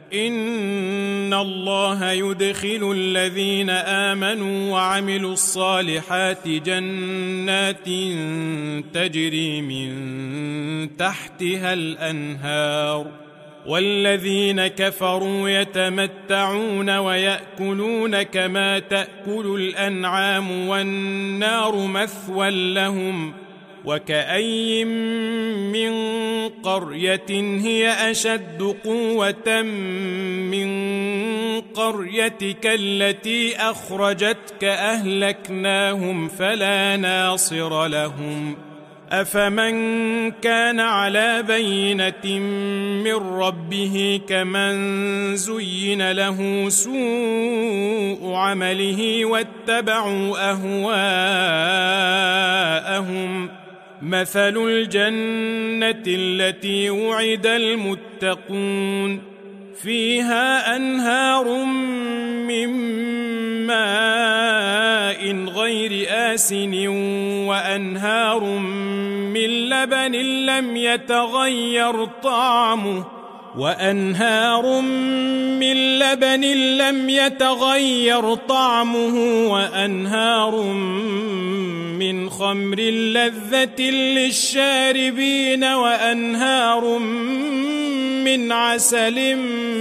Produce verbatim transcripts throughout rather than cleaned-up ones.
إن الله يدخل الذين آمنوا وعملوا الصالحات جنات تجري من تحتها الأنهار، والذين كفروا يتمتعون ويأكلون كما تأكل الأنعام والنار مثوى لهم. وكأي من قرية هي أشد قوة من قريتك التي أخرجتك أهلكناهم فلا ناصر لهم. أفمن كان على بينة من ربه كمن زين له سوء عمله واتبعوا أهواءهم. مثل الجنة التي وعد المتقون فيها أنهار من ماء غير آسن وأنهار من لبن لم يتغير طعمه وأنهار من لبن لم يتغير طعمه وأنهار من خمر لذة للشاربين وأنهار من عسل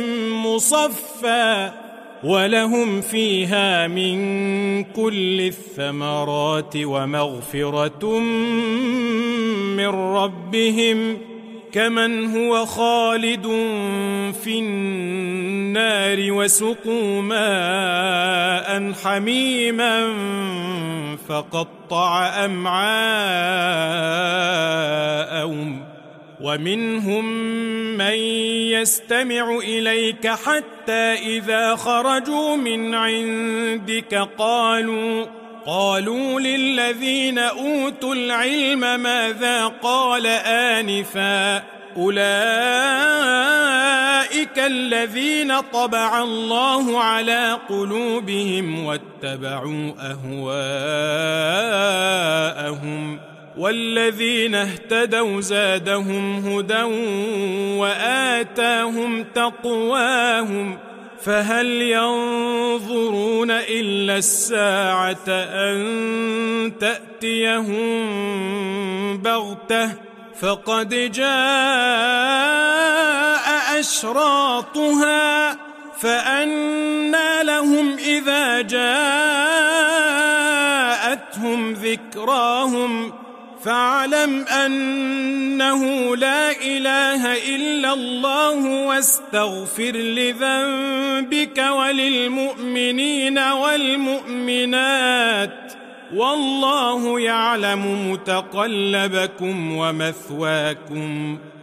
مصفى ولهم فيها من كل الثمرات ومغفرة من ربهم كمن هو خالد في النار وسقوا ماء حميما فقطع أمعاءهم. ومنهم من يستمع إليك حتى إذا خرجوا من عندك قالوا قالوا للذين أوتوا العلم ماذا قال آنفا أولئك الذين طبع الله على قلوبهم واتبعوا أهواءهم والذين اهتدوا زادهم هدى وآتاهم تقواهم فهل ينظرون إلا الساعة أن تأتيهم بغتة فقد جاء أشراطها فأنى لهم إذا جاءتهم ذكراهم فاعلم أنه لا إله إلا الله واستغفر لذنبك وللمؤمنين والمؤمنات والله يعلم متقلبكم ومثواكم